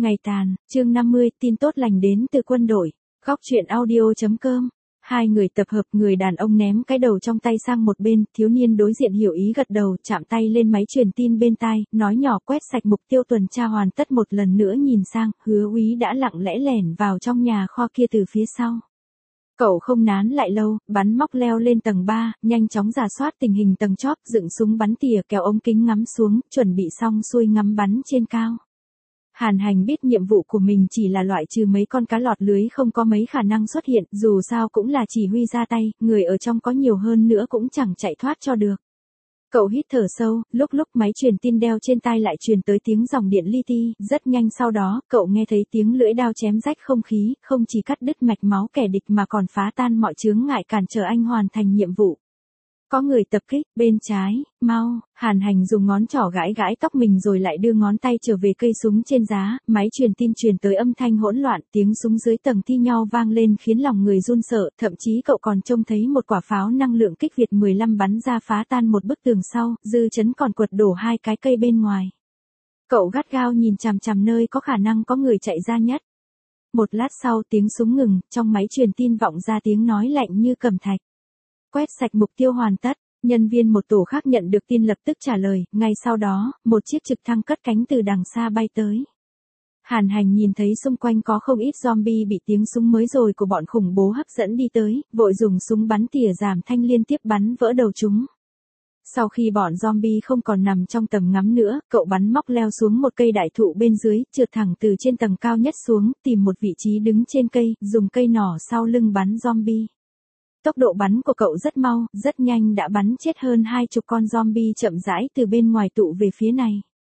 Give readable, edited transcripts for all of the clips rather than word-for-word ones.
Ngày tàn, chương 50, tin tốt lành đến từ quân đội. Góc truyện audio.com. Hai người tập hợp, người đàn ông ném cái đầu trong tay sang một bên, thiếu niên đối diện hiểu ý gật đầu, chạm tay lên máy truyền tin bên tai, nói nhỏ quét sạch mục tiêu tuần tra hoàn tất. Một lần nữa nhìn sang, Hứa Úy đã lặng lẽ lẻn vào trong nhà kho kia từ phía sau. Cậu không nán lại lâu, bắn móc leo lên tầng 3, nhanh chóng rà soát tình hình tầng chóp, dựng súng bắn tỉa, kéo ống kính ngắm xuống, chuẩn bị xong xuôi ngắm bắn trên cao. Hàn Hành biết nhiệm vụ của mình chỉ là loại trừ mấy con cá lọt lưới không có mấy khả năng xuất hiện, dù sao cũng là chỉ huy ra tay, người ở trong có nhiều hơn nữa cũng chẳng chạy thoát cho được. Cậu hít thở sâu, lúc máy truyền tin đeo trên tai lại truyền tới tiếng dòng điện li ti, rất nhanh sau đó, cậu nghe thấy tiếng lưỡi đao chém rách không khí, không chỉ cắt đứt mạch máu kẻ địch mà còn phá tan mọi chướng ngại cản trở anh hoàn thành nhiệm vụ. Có người tập kích, bên trái, mau. Hàn Hành dùng ngón trỏ gãi gãi tóc mình rồi lại đưa ngón tay trở về cây súng trên giá, máy truyền tin truyền tới âm thanh hỗn loạn, tiếng súng dưới tầng thi nhau vang lên khiến lòng người run sợ, thậm chí cậu còn trông thấy một quả pháo năng lượng kích Việt 15 bắn ra phá tan một bức tường sau, dư chấn còn quật đổ hai cái cây bên ngoài. Cậu gắt gao nhìn chằm chằm nơi có khả năng có người chạy ra nhất. Một lát sau tiếng súng ngừng, trong máy truyền tin vọng ra tiếng nói lạnh như cẩm thạch. Quét sạch mục tiêu hoàn tất, nhân viên một tổ khác nhận được tin lập tức trả lời, ngay sau đó, một chiếc trực thăng cất cánh từ đằng xa bay tới. Hàn Hành nhìn thấy xung quanh có không ít zombie bị tiếng súng mới rồi của bọn khủng bố hấp dẫn đi tới, vội dùng súng bắn tỉa giảm thanh liên tiếp bắn vỡ đầu chúng. Sau khi bọn zombie không còn nằm trong tầm ngắm nữa, cậu bắn móc leo xuống một cây đại thụ bên dưới, trượt thẳng từ trên tầng cao nhất xuống, tìm một vị trí đứng trên cây, dùng cây nỏ sau lưng bắn zombie. Tốc độ bắn của cậu rất mau, rất nhanh đã bắn chết hơn 20 con zombie chậm rãi từ bên ngoài tụ về phía này.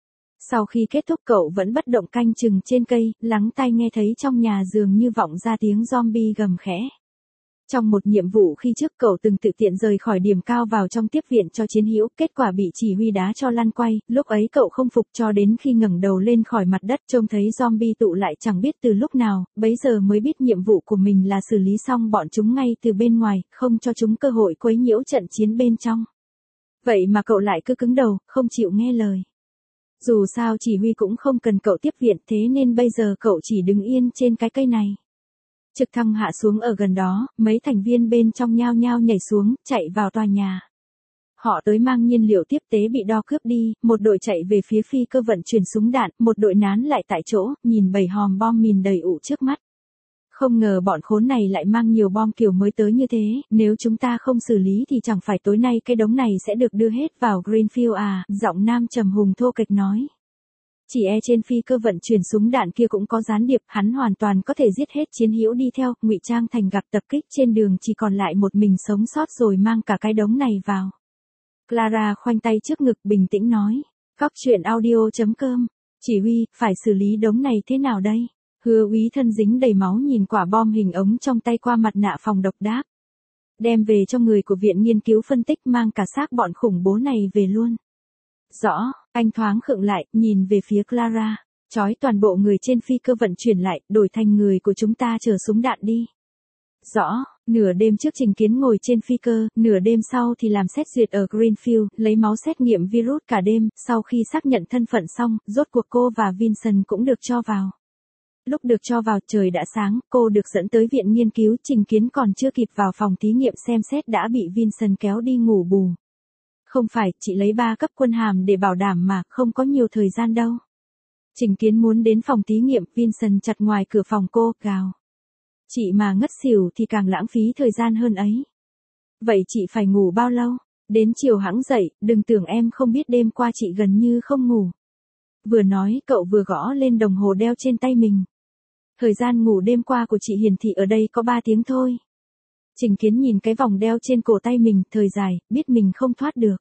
Sau khi kết thúc cậu vẫn bất động canh chừng trên cây, lắng tai nghe thấy trong nhà dường như vọng ra tiếng zombie gầm khẽ. Trong một nhiệm vụ khi trước cậu từng tự tiện rời khỏi điểm cao vào trong tiếp viện cho chiến hữu, kết quả bị chỉ huy đá cho lăn quay, lúc ấy cậu không phục cho đến khi ngẩng đầu lên khỏi mặt đất trông thấy zombie tụ lại chẳng biết từ lúc nào, bấy giờ mới biết nhiệm vụ của mình là xử lý xong bọn chúng ngay từ bên ngoài, không cho chúng cơ hội quấy nhiễu trận chiến bên trong. Vậy mà cậu lại cứ cứng đầu, không chịu nghe lời. Dù sao chỉ huy cũng không cần cậu tiếp viện, thế nên bây giờ cậu chỉ đứng yên trên cái cây này. Trực thăng hạ xuống ở gần đó, mấy thành viên bên trong nhao nhao nhảy xuống, chạy vào tòa nhà. Họ tới mang nhiên liệu tiếp tế bị đo cướp đi, một đội chạy về phía phi cơ vận chuyển súng đạn, một đội nán lại tại chỗ, nhìn bầy hòm bom mìn đầy ụ trước mắt. Không ngờ bọn khốn này lại mang nhiều bom kiểu mới tới như thế, nếu chúng ta không xử lý thì chẳng phải tối nay cái đống này sẽ được đưa hết vào Greenfield à, giọng nam trầm hùng thô kệch nói. Chỉ trên phi cơ vận chuyển súng đạn kia cũng có gián điệp, hắn hoàn toàn có thể giết hết chiến hữu đi theo, ngụy trang thành gặp tập kích trên đường chỉ còn lại một mình sống sót rồi mang cả cái đống này vào. Clara khoanh tay trước ngực bình tĩnh nói, góc truyện audio.com, chỉ huy, phải xử lý đống này thế nào đây? Hứa Úy thân dính đầy máu nhìn quả bom hình ống trong tay qua mặt nạ phòng độc đáp. Đem về cho người của viện nghiên cứu phân tích mang cả xác bọn khủng bố này về luôn. Rõ, anh thoáng khựng lại, nhìn về phía Clara, trói toàn bộ người trên phi cơ vận chuyển lại, đổi thành người của chúng ta chở súng đạn đi. Rõ, nửa đêm trước Trình Kiến ngồi trên phi cơ, nửa đêm sau thì làm xét duyệt ở Greenfield, lấy máu xét nghiệm virus cả đêm, sau khi xác nhận thân phận xong, rốt cuộc cô và Vincent cũng được cho vào. Lúc được cho vào trời đã sáng, cô được dẫn tới viện nghiên cứu, Trình Kiến còn chưa kịp vào phòng thí nghiệm xem xét đã bị Vincent kéo đi ngủ bù. Không phải, chị lấy 3 cấp quân hàm để bảo đảm mà, không có nhiều thời gian đâu. Trình Kiến muốn đến phòng thí nghiệm, Vincent chặt ngoài cửa phòng cô, gào. Chị mà ngất xỉu thì càng lãng phí thời gian hơn ấy. Vậy chị phải ngủ bao lâu? Đến chiều hẵng dậy, đừng tưởng em không biết đêm qua chị gần như không ngủ. Vừa nói, cậu vừa gõ lên đồng hồ đeo trên tay mình. Thời gian ngủ đêm qua của chị hiển thị ở đây có 3 tiếng thôi. Trình Kiến nhìn cái vòng đeo trên cổ tay mình, thời dài, biết mình không thoát được.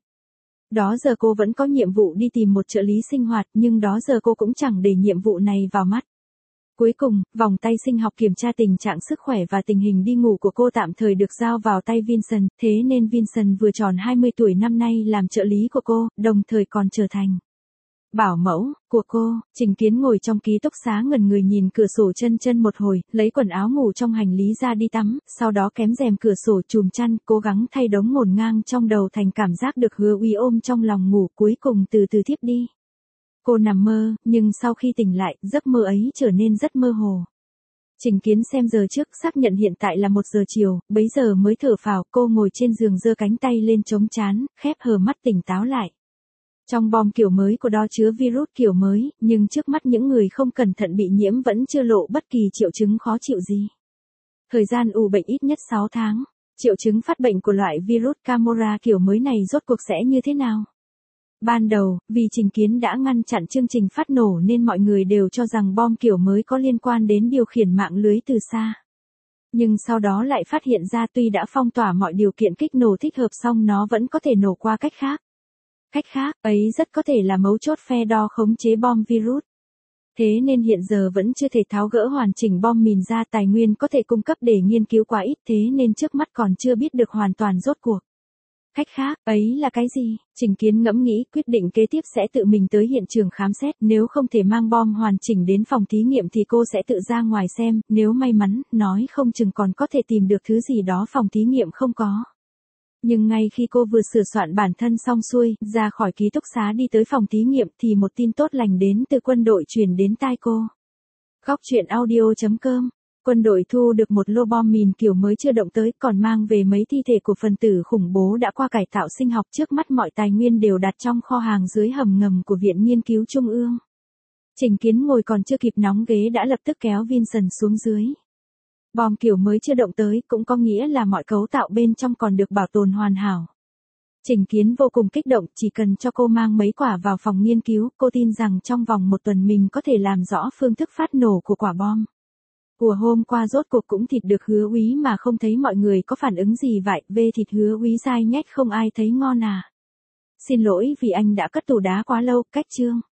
Đó giờ cô vẫn có nhiệm vụ đi tìm một trợ lý sinh hoạt, nhưng đó giờ cô cũng chẳng để nhiệm vụ này vào mắt. Cuối cùng, vòng tay sinh học kiểm tra tình trạng sức khỏe và tình hình đi ngủ của cô tạm thời được giao vào tay Vincent, thế nên Vincent vừa tròn 20 tuổi năm nay làm trợ lý của cô, đồng thời còn trở thành bảo mẫu của cô. Trình Kiến ngồi trong ký túc xá ngẩn người nhìn cửa sổ chân một hồi, lấy quần áo ngủ trong hành lý ra đi tắm, sau đó kém rèm cửa sổ chùm chăn, cố gắng thay đống ngổn ngang trong đầu thành cảm giác được Hứa Úy ôm trong lòng ngủ, cuối cùng từ từ thiếp đi. Cô nằm mơ, nhưng sau khi tỉnh lại, giấc mơ ấy trở nên rất mơ hồ. Trình Kiến xem giờ trước, xác nhận hiện tại là 1 giờ chiều, bấy giờ mới thở phào, cô ngồi trên giường giơ cánh tay lên chống trán, khép hờ mắt tỉnh táo lại. Trong bom kiểu mới của đó chứa virus kiểu mới, nhưng trước mắt những người không cẩn thận bị nhiễm vẫn chưa lộ bất kỳ triệu chứng khó chịu gì. Thời gian ủ bệnh ít nhất 6 tháng. Triệu chứng phát bệnh của loại virus Camorra kiểu mới này rốt cuộc sẽ như thế nào? Ban đầu, vì Trình Kiến đã ngăn chặn chương trình phát nổ nên mọi người đều cho rằng bom kiểu mới có liên quan đến điều khiển mạng lưới từ xa. Nhưng sau đó lại phát hiện ra tuy đã phong tỏa mọi điều kiện kích nổ thích hợp song nó vẫn có thể nổ qua cách khác. Cách khác ấy rất có thể là mấu chốt phe đo khống chế bom virus. Thế nên hiện giờ vẫn chưa thể tháo gỡ hoàn chỉnh bom mìn ra, tài nguyên có thể cung cấp để nghiên cứu quá ít, thế nên trước mắt còn chưa biết được hoàn toàn rốt cuộc. Cách khác, ấy là cái gì? Trình Kiến ngẫm nghĩ, quyết định kế tiếp sẽ tự mình tới hiện trường khám xét, nếu không thể mang bom hoàn chỉnh đến phòng thí nghiệm thì cô sẽ tự ra ngoài xem, nếu may mắn, nói không chừng còn có thể tìm được thứ gì đó phòng thí nghiệm không có. Nhưng ngay khi cô vừa sửa soạn bản thân xong xuôi, ra khỏi ký túc xá đi tới phòng thí nghiệm thì một tin tốt lành đến từ quân đội truyền đến tai cô. Góc truyện audio.com. Quân đội thu được một lô bom mìn kiểu mới chưa động tới, còn mang về mấy thi thể của phần tử khủng bố đã qua cải tạo sinh học, trước mắt mọi tài nguyên đều đặt trong kho hàng dưới hầm ngầm của Viện Nghiên cứu Trung ương. Trình Kiến ngồi còn chưa kịp nóng ghế đã lập tức kéo Vincent xuống dưới. Bom kiểu mới chưa động tới cũng có nghĩa là mọi cấu tạo bên trong còn được bảo tồn hoàn hảo. Trình Kiến vô cùng kích động, chỉ cần cho cô mang mấy quả vào phòng nghiên cứu, cô tin rằng trong vòng 1 tuần mình có thể làm rõ phương thức phát nổ của quả bom. Của hôm qua rốt cuộc cũng thịt được Hứa Úy mà không thấy mọi người có phản ứng gì vậy, về thịt Hứa Úy dai nhách không ai thấy ngon à. Xin lỗi vì anh đã cất tủ đá quá lâu, cách chương.